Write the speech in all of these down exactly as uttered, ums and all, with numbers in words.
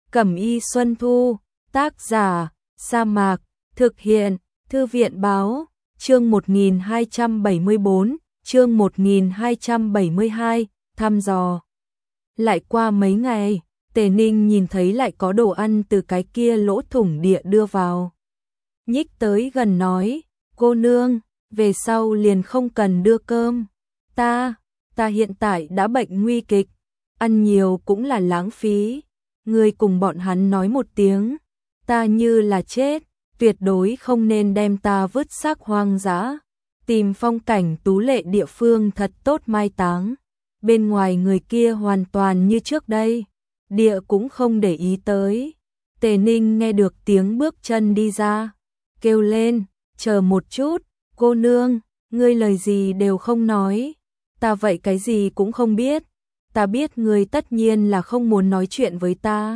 Cẩm y Xuân Thu, tác giả, Sa Mạc, thực hiện, Thư viện báo, chương một nghìn hai trăm bảy mươi bốn, chương một nghìn hai trăm bảy mươi hai, thăm dò. Lại qua mấy ngày, Tề Ninh nhìn thấy lại có đồ ăn từ cái kia lỗ thủng địa đưa vào. Nhích tới gần nói, cô nương, về sau liền không cần đưa cơm. Ta, ta hiện tại đã bệnh nguy kịch, ăn nhiều cũng là lãng phí. Ngươi cùng bọn hắn nói một tiếng, ta như là chết, tuyệt đối không nên đem ta vứt xác hoang dã. Tìm phong cảnh tú lệ địa phương thật tốt mai táng. Bên ngoài người kia hoàn toàn như trước đây, địa cũng không để ý tới. Tề Ninh nghe được tiếng bước chân đi ra, kêu lên, chờ một chút, cô nương, ngươi lời gì đều không nói. Ta vậy cái gì cũng không biết, ta biết ngươi tất nhiên là không muốn nói chuyện với ta.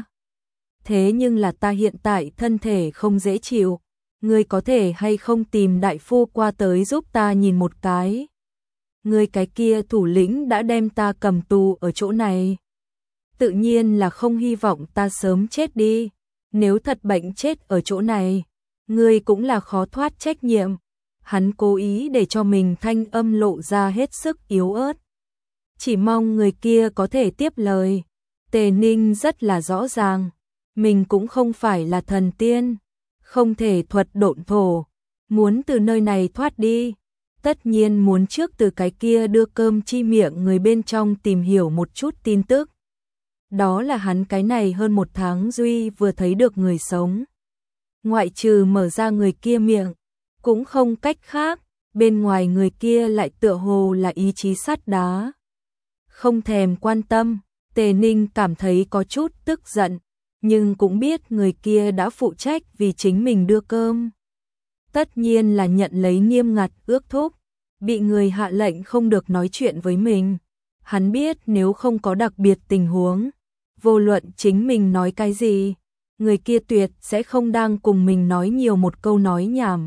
Thế nhưng là ta hiện tại thân thể không dễ chịu, ngươi có thể hay không tìm đại phu qua tới giúp ta nhìn một cái. Ngươi cái kia thủ lĩnh đã đem ta cầm tù ở chỗ này. Tự nhiên là không hy vọng ta sớm chết đi. Nếu thật bệnh chết ở chỗ này, ngươi cũng là khó thoát trách nhiệm. Hắn cố ý để cho mình thanh âm lộ ra hết sức yếu ớt. Chỉ mong người kia có thể tiếp lời. Tề Ninh rất là rõ ràng, mình cũng không phải là thần tiên, không thể thuật độn thổ. Muốn từ nơi này thoát đi, tất nhiên muốn trước từ cái kia đưa cơm chi miệng người bên trong tìm hiểu một chút tin tức. Đó là hắn cái này hơn một tháng duy vừa thấy được người sống. Ngoại trừ mở ra người kia miệng, cũng không cách khác, bên ngoài người kia lại tựa hồ là ý chí sắt đá. Không thèm quan tâm, Tề Ninh cảm thấy có chút tức giận, nhưng cũng biết người kia đã phụ trách vì chính mình đưa cơm. Tất nhiên là nhận lấy nghiêm ngặt ước thúc, bị người hạ lệnh không được nói chuyện với mình. Hắn biết nếu không có đặc biệt tình huống, vô luận chính mình nói cái gì, người kia tuyệt sẽ không đang cùng mình nói nhiều một câu nói nhảm.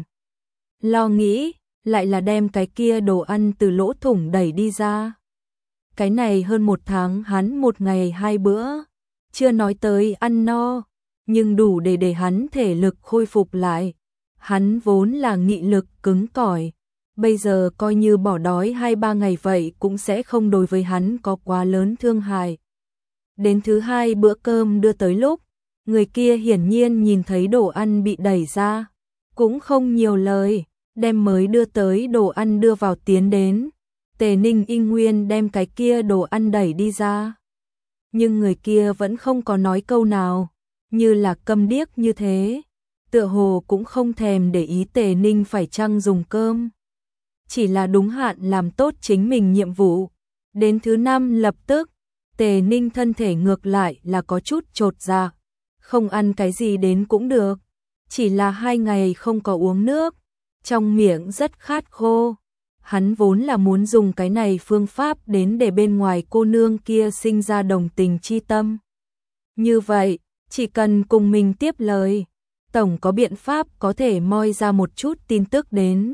Lo nghĩ, lại là đem cái kia đồ ăn từ lỗ thủng đẩy đi ra. Cái này hơn một tháng hắn một ngày hai bữa, chưa nói tới ăn no, nhưng đủ để để hắn thể lực khôi phục lại. Hắn vốn là nghị lực cứng cỏi, bây giờ coi như bỏ đói hai ba ngày vậy cũng sẽ không đối với hắn có quá lớn thương hại. Đến thứ hai bữa cơm đưa tới lúc, người kia hiển nhiên nhìn thấy đồ ăn bị đẩy ra, cũng không nhiều lời, đem mới đưa tới đồ ăn đưa vào tiến đến. Tề Ninh in nguyên đem cái kia đồ ăn đẩy đi ra. Nhưng người kia vẫn không có nói câu nào, như là câm điếc như thế. Tựa hồ cũng không thèm để ý Tề Ninh phải chăng dùng cơm. Chỉ là đúng hạn làm tốt chính mình nhiệm vụ. Đến thứ năm lập tức, Tề Ninh thân thể ngược lại là có chút chột dạ. Không ăn cái gì đến cũng được. Chỉ là hai ngày không có uống nước, trong miệng rất khát khô. Hắn vốn là muốn dùng cái này phương pháp đến để bên ngoài cô nương kia sinh ra đồng tình chi tâm. Như vậy, chỉ cần cùng mình tiếp lời, tổng có biện pháp có thể moi ra một chút tin tức đến.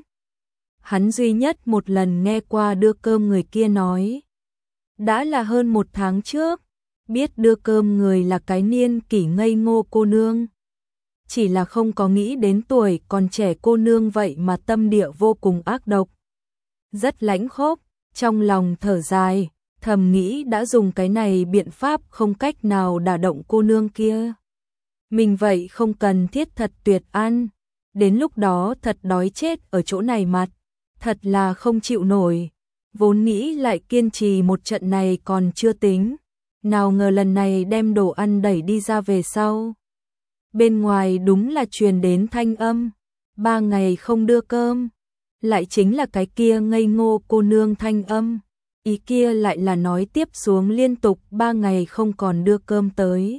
Hắn duy nhất một lần nghe qua đưa cơm người kia nói. Đã là hơn một tháng trước, biết đưa cơm người là cái niên kỷ ngây ngô cô nương. Chỉ là không có nghĩ đến tuổi còn trẻ cô nương vậy mà tâm địa vô cùng ác độc. Rất lãnh khốc, trong lòng thở dài, thầm nghĩ đã dùng cái này biện pháp không cách nào đả động cô nương kia. Mình vậy không cần thiết thật tuyệt ăn, đến lúc đó thật đói chết ở chỗ này mặt, thật là không chịu nổi. Vốn nghĩ lại kiên trì một trận này còn chưa tính, nào ngờ lần này đem đồ ăn đẩy đi ra về sau. Bên ngoài đúng là truyền đến thanh âm, ba ngày không đưa cơm, lại chính là cái kia ngây ngô cô nương thanh âm. Ý kia lại là nói tiếp xuống liên tục ba ngày không còn đưa cơm tới.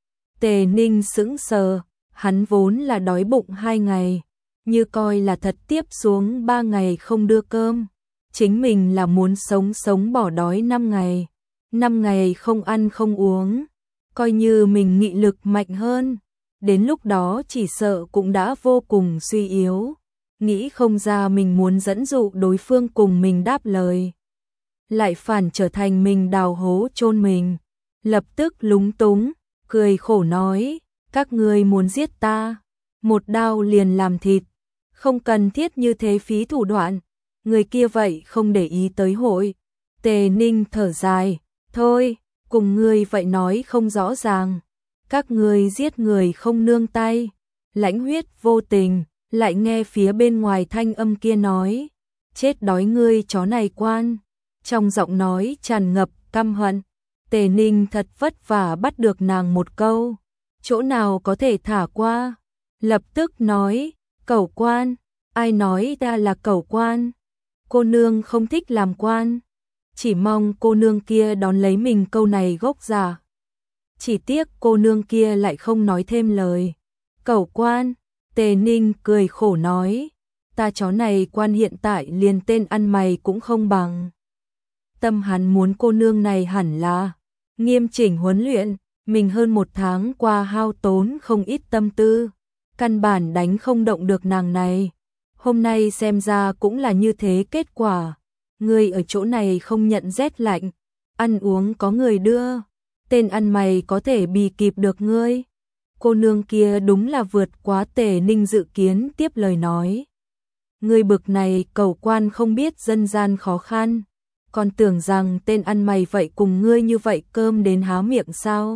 Tề Ninh sững sờ, hắn vốn là đói bụng hai ngày, như coi là thật tiếp xuống ba ngày không đưa cơm. Chính mình là muốn sống sống bỏ đói năm ngày, năm ngày không ăn không uống, coi như mình nghị lực mạnh hơn, đến lúc đó chỉ sợ cũng đã vô cùng suy yếu, nghĩ không ra mình muốn dẫn dụ đối phương cùng mình đáp lời, lại phản trở thành mình đào hố chôn mình, lập tức lúng túng, cười khổ nói, các ngươi muốn giết ta, một đao liền làm thịt, không cần thiết như thế phí thủ đoạn, người kia vậy không để ý tới hội. Tề Ninh thở dài, thôi, cùng ngươi vậy nói không rõ ràng, các ngươi giết người không nương tay, lãnh huyết vô tình, lại nghe phía bên ngoài thanh âm kia nói, chết đói ngươi chó này quan, trong giọng nói tràn ngập căm hận. Tề Ninh thật vất vả bắt được nàng một câu, chỗ nào có thể thả qua, lập tức nói, cẩu quan, ai nói ta là cẩu quan, cô nương không thích làm quan, chỉ mong cô nương kia đón lấy mình câu này gốc giả. Chỉ tiếc cô nương kia lại không nói thêm lời. Cẩu quan, Tề Ninh cười khổ nói, ta chó này quan hiện tại liền tên ăn mày cũng không bằng. Tâm hắn muốn cô nương này hẳn là nghiêm chỉnh huấn luyện, mình hơn một tháng qua hao tốn không ít tâm tư, căn bản đánh không động được nàng này. Hôm nay xem ra cũng là như thế kết quả, ngươi ở chỗ này không nhận rét lạnh, ăn uống có người đưa, tên ăn mày có thể bì kịp được ngươi. Cô nương kia đúng là vượt quá Tề Ninh dự kiến, tiếp lời nói. Ngươi bực này cẩu quan không biết dân gian khó khăn, còn tưởng rằng tên ăn mày vậy cùng ngươi như vậy cơm đến há miệng sao?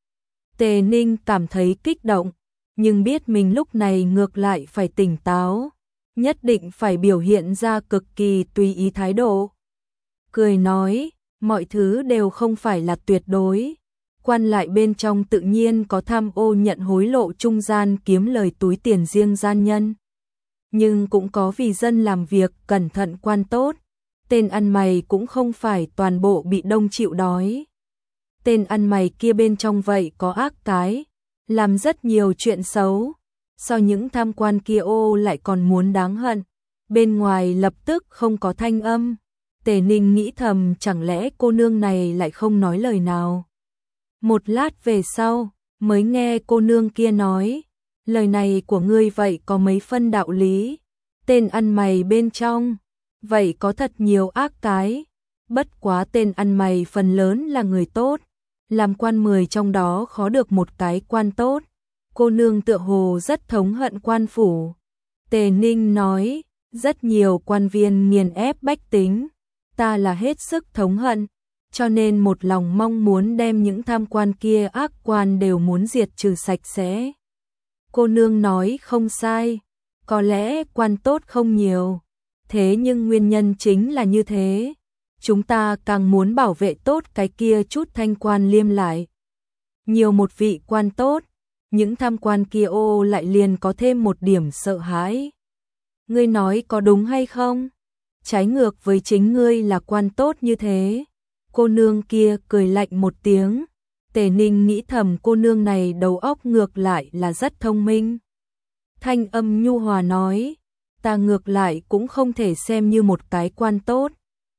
Tề Ninh cảm thấy kích động, nhưng biết mình lúc này ngược lại phải tỉnh táo, nhất định phải biểu hiện ra cực kỳ tùy ý thái độ. Cười nói, mọi thứ đều không phải là tuyệt đối, quan lại bên trong tự nhiên có tham ô nhận hối lộ trung gian kiếm lời túi tiền riêng gian nhân. Nhưng cũng có vì dân làm việc cẩn thận quan tốt, tên ăn mày cũng không phải toàn bộ bị đông chịu đói. Tên ăn mày kia bên trong vậy có ác cái, làm rất nhiều chuyện xấu, so những tham quan kia ô lại còn muốn đáng hận, bên ngoài lập tức không có thanh âm. Tề Ninh nghĩ thầm chẳng lẽ cô nương này lại không nói lời nào. Một lát về sau, mới nghe cô nương kia nói, lời này của ngươi vậy có mấy phân đạo lý, tên ăn mày bên trong, vậy có thật nhiều ác cái, bất quá tên ăn mày phần lớn là người tốt, làm quan mười trong đó khó được một cái quan tốt, cô nương tựa hồ rất thống hận quan phủ. Tề Ninh nói, rất nhiều quan viên nghiền ép bách tính, ta là hết sức thống hận, cho nên một lòng mong muốn đem những tham quan kia ác quan đều muốn diệt trừ sạch sẽ. Cô nương nói không sai, có lẽ quan tốt không nhiều, thế nhưng nguyên nhân chính là như thế, chúng ta càng muốn bảo vệ tốt cái kia chút thanh quan liêm lại. Nhiều một vị quan tốt, những tham quan kia ô lại liền có thêm một điểm sợ hãi. Ngươi nói có đúng hay không? Trái ngược với chính ngươi là quan tốt như thế. Cô nương kia cười lạnh một tiếng. Tề Ninh nghĩ thầm cô nương này đầu óc ngược lại là rất thông minh. Thanh âm nhu hòa nói, ta ngược lại cũng không thể xem như một cái quan tốt.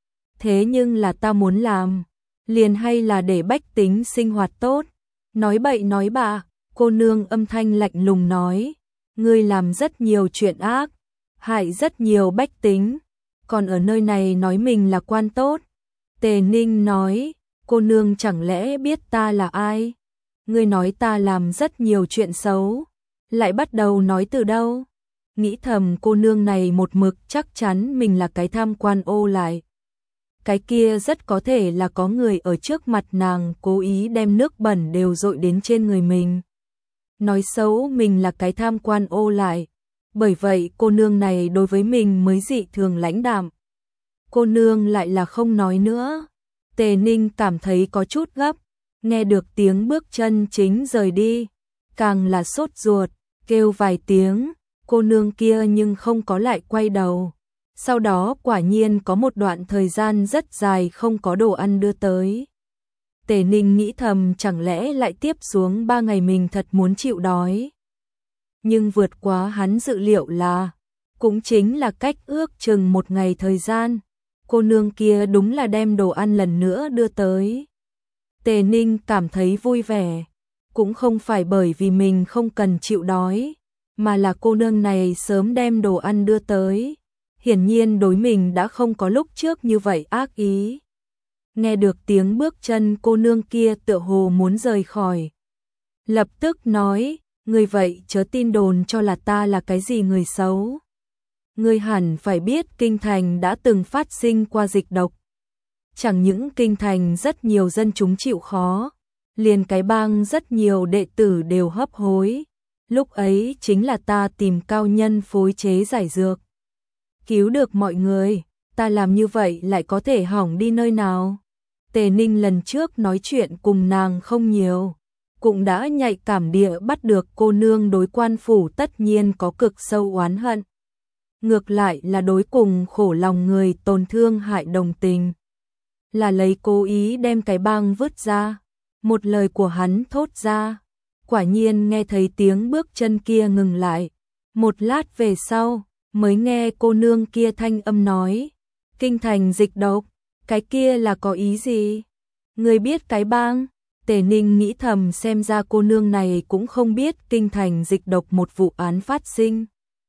Thế nhưng là ta muốn làm, liền hay là để bách tính sinh hoạt tốt. Nói bậy nói bạ, cô nương âm thanh lạnh lùng nói, ngươi làm rất nhiều chuyện ác, hại rất nhiều bách tính, còn ở nơi này nói mình là quan tốt. Tề Ninh nói, cô nương chẳng lẽ biết ta là ai? Ngươi nói ta làm rất nhiều chuyện xấu, lại bắt đầu nói từ đâu? Nghĩ thầm cô nương này một mực chắc chắn mình là cái tham quan ô lại. Cái kia rất có thể là có người ở trước mặt nàng cố ý đem nước bẩn đều dội đến trên người mình. Nói xấu mình là cái tham quan ô lại. Bởi vậy cô nương này đối với mình mới dị thường lãnh đạm. Cô nương lại là không nói nữa. Tề Ninh cảm thấy có chút gấp, nghe được tiếng bước chân chính rời đi, càng là sốt ruột, kêu vài tiếng, cô nương kia nhưng không có lại quay đầu. Sau đó quả nhiên có một đoạn thời gian rất dài không có đồ ăn đưa tới. Tề Ninh nghĩ thầm chẳng lẽ lại tiếp xuống ba ngày mình thật muốn chịu đói. Nhưng vượt quá hắn dự liệu là, cũng chính là cách ước chừng một ngày thời gian, cô nương kia đúng là đem đồ ăn lần nữa đưa tới. Tề Ninh cảm thấy vui vẻ, cũng không phải bởi vì mình không cần chịu đói, mà là cô nương này sớm đem đồ ăn đưa tới. Hiển nhiên đối mình đã không có lúc trước như vậy ác ý. Nghe được tiếng bước chân cô nương kia tựa hồ muốn rời khỏi. lập tức nói, ngươi vậy chớ tin đồn cho là ta là cái gì người xấu. Ngươi hẳn phải biết kinh thành đã từng phát sinh qua dịch độc. Chẳng những kinh thành rất nhiều dân chúng chịu khó, liền cái bang rất nhiều đệ tử đều hấp hối. Lúc ấy chính là ta tìm cao nhân phối chế giải dược, cứu được mọi người, ta làm như vậy lại có thể hỏng đi nơi nào. Tề Ninh lần trước nói chuyện cùng nàng không nhiều, cũng đã nhạy cảm địa bắt được cô nương đối quan phủ tất nhiên có cực sâu oán hận. Ngược lại là đối cùng khổ lòng người tổn thương hại đồng tình. Là lấy cố ý đem cái bang vứt ra. Một lời của hắn thốt ra, quả nhiên nghe thấy tiếng bước chân kia ngừng lại. Một lát về sau, mới nghe cô nương kia thanh âm nói, kinh thành dịch độc, cái kia là có ý gì? Người biết cái bang? Tề Ninh nghĩ thầm xem ra cô nương này cũng không biết kinh thành dịch độc một vụ án phát sinh.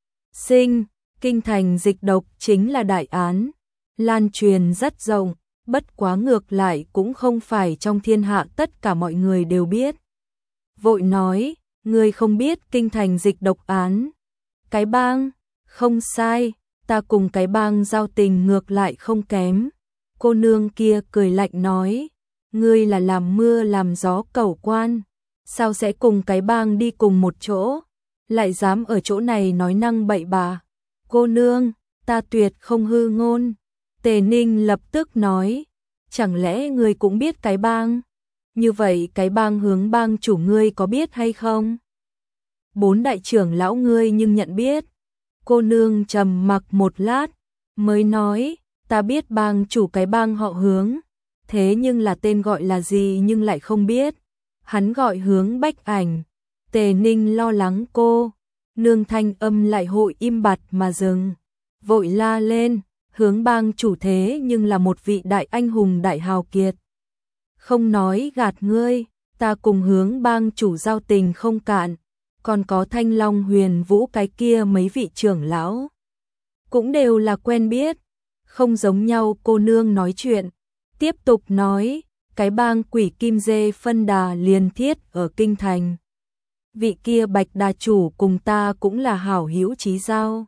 Sinh, kinh thành dịch độc chính là đại án, lan truyền rất rộng, bất quá ngược lại cũng không phải trong thiên hạ tất cả mọi người đều biết. Vội nói, ngươi không biết kinh thành dịch độc án. Cái bang, không sai, ta cùng cái bang giao tình ngược lại không kém. Cô nương kia cười lạnh nói, ngươi là làm mưa làm gió cẩu quan, sao sẽ cùng cái bang đi cùng một chỗ, lại dám ở chỗ này nói năng bậy bạ. Cô nương, ta tuyệt không hư ngôn. Tề Ninh lập tức nói, chẳng lẽ ngươi cũng biết cái bang? Như vậy cái bang hướng bang chủ ngươi có biết hay không? Bốn đại trưởng lão ngươi nhưng nhận biết. Cô nương trầm mặc một lát, mới nói, ta biết bang chủ cái bang họ Hướng, thế nhưng là tên gọi là gì nhưng lại không biết. Hắn gọi Hướng Bách Ảnh. Tề Ninh lo lắng cô, nương thanh âm lại hội im bặt mà dừng, vội la lên, Hướng bang chủ thế nhưng là một vị đại anh hùng đại hào kiệt. Không nói gạt ngươi, ta cùng Hướng bang chủ giao tình không cạn, còn có Thanh Long Huyền Vũ cái kia mấy vị trưởng lão, cũng đều là quen biết. Không giống nhau. Cô nương nói chuyện, tiếp tục nói, cái bang Quỷ Kim Dê phân đà liền thiết ở kinh thành. Vị kia Bạch đà chủ cùng ta cũng là hảo hữu chí giao.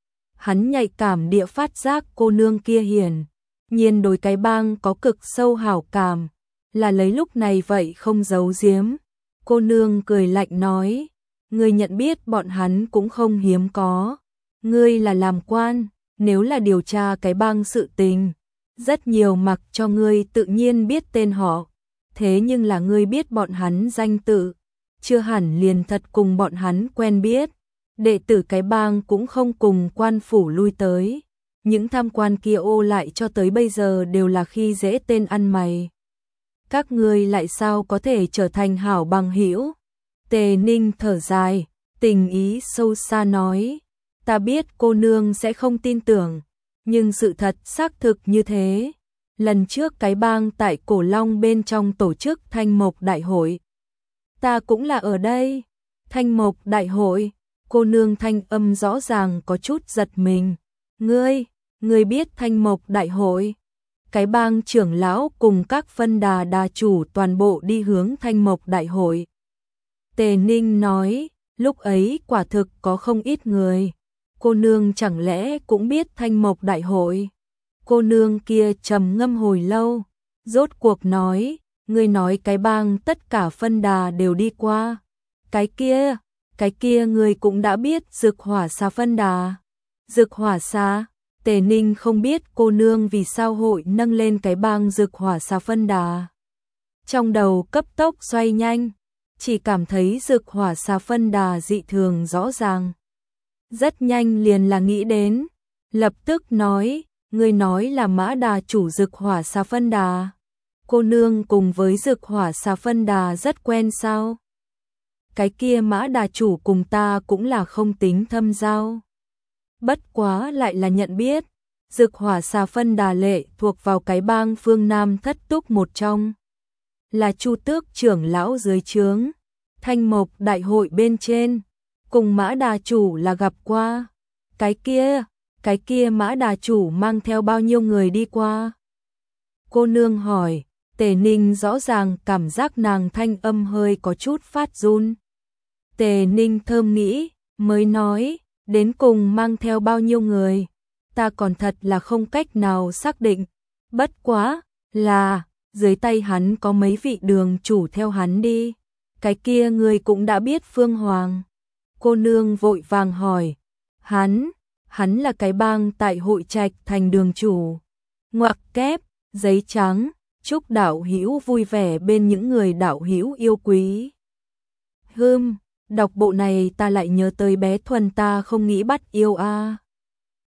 Hắn nhạy cảm địa phát giác cô nương kia hiển nhiên đối cái bang có cực sâu hảo cảm, là lấy lúc này vậy không giấu giếm. Cô nương cười lạnh nói, ngươi nhận biết bọn hắn cũng không hiếm có. Ngươi là làm quan, nếu là điều tra cái bang sự tình, rất nhiều mặc cho ngươi tự nhiên biết tên họ. Thế nhưng là ngươi biết bọn hắn danh tự, chưa hẳn liền thật cùng bọn hắn quen biết. Đệ tử cái bang cũng không cùng quan phủ lui tới. Những tham quan kia ô lại cho tới bây giờ đều là khi dễ tên ăn mày. Các ngươi lại sao có thể trở thành hảo bằng hữu? Tề Ninh thở dài, tình ý sâu xa nói, ta biết cô nương sẽ không tin tưởng, nhưng sự thật xác thực như thế. Lần trước cái bang tại Cổ Long bên trong tổ chức Thanh Mộc Đại hội, ta cũng là ở đây. Thanh Mộc Đại hội? Cô nương thanh âm rõ ràng có chút giật mình. Ngươi, ngươi biết Thanh Mộc Đại hội? Cái bang trưởng lão cùng các phân đà đà chủ toàn bộ đi hướng Thanh Mộc Đại hội. Tề Ninh nói, lúc ấy quả thực có không ít người. Cô nương chẳng lẽ cũng biết Thanh Mộc Đại hội? Cô nương kia trầm ngâm hồi lâu, rốt cuộc nói, ngươi nói cái bang tất cả phân đà đều đi qua. Cái kia, cái kia ngươi cũng đã biết Dực Hỏa Xà phân đà. Dực Hỏa Xà? Tề Ninh không biết cô nương vì sao hội nâng lên cái bang Dực Hỏa Xà phân đà. Trong đầu cấp tốc xoay nhanh, chỉ cảm thấy Dực Hỏa Xà phân đà dị thường rõ ràng. Rất nhanh liền là nghĩ đến, lập tức nói, ngươi nói là Mã đà chủ Dực Hỏa Xà phân đà. Cô nương cùng với Dực Hỏa Xà phân đà rất quen sao? Cái kia Mã đà chủ cùng ta cũng là không tính thâm giao. Bất quá lại là nhận biết, Dực Hỏa Xà phân đà lệ thuộc vào cái bang phương Nam thất túc một trong. Là Chu Tước trưởng lão dưới trướng, Thanh Mộc Đại hội bên trên, cùng Mã đà chủ là gặp qua. Cái kia, cái kia Mã đà chủ mang theo bao nhiêu người đi qua? Cô nương hỏi, Tề Ninh rõ ràng cảm giác nàng thanh âm hơi có chút phát run. Tề Ninh thơm nghĩ, mới nói, đến cùng mang theo bao nhiêu người, ta còn thật là không cách nào xác định, bất quá, là, dưới tay hắn có mấy vị đường chủ theo hắn đi, cái kia người cũng đã biết Phương Hoàng. Cô nương vội vàng hỏi, hắn, hắn là cái bang tại Hội Trạch thành đường chủ. Ngoặc kép, giấy trắng, chúc đạo hữu vui vẻ bên những người đạo hữu yêu quý. Hừm, đọc bộ này ta lại nhớ tới bé Thuần ta không nghĩ bắt yêu a. À.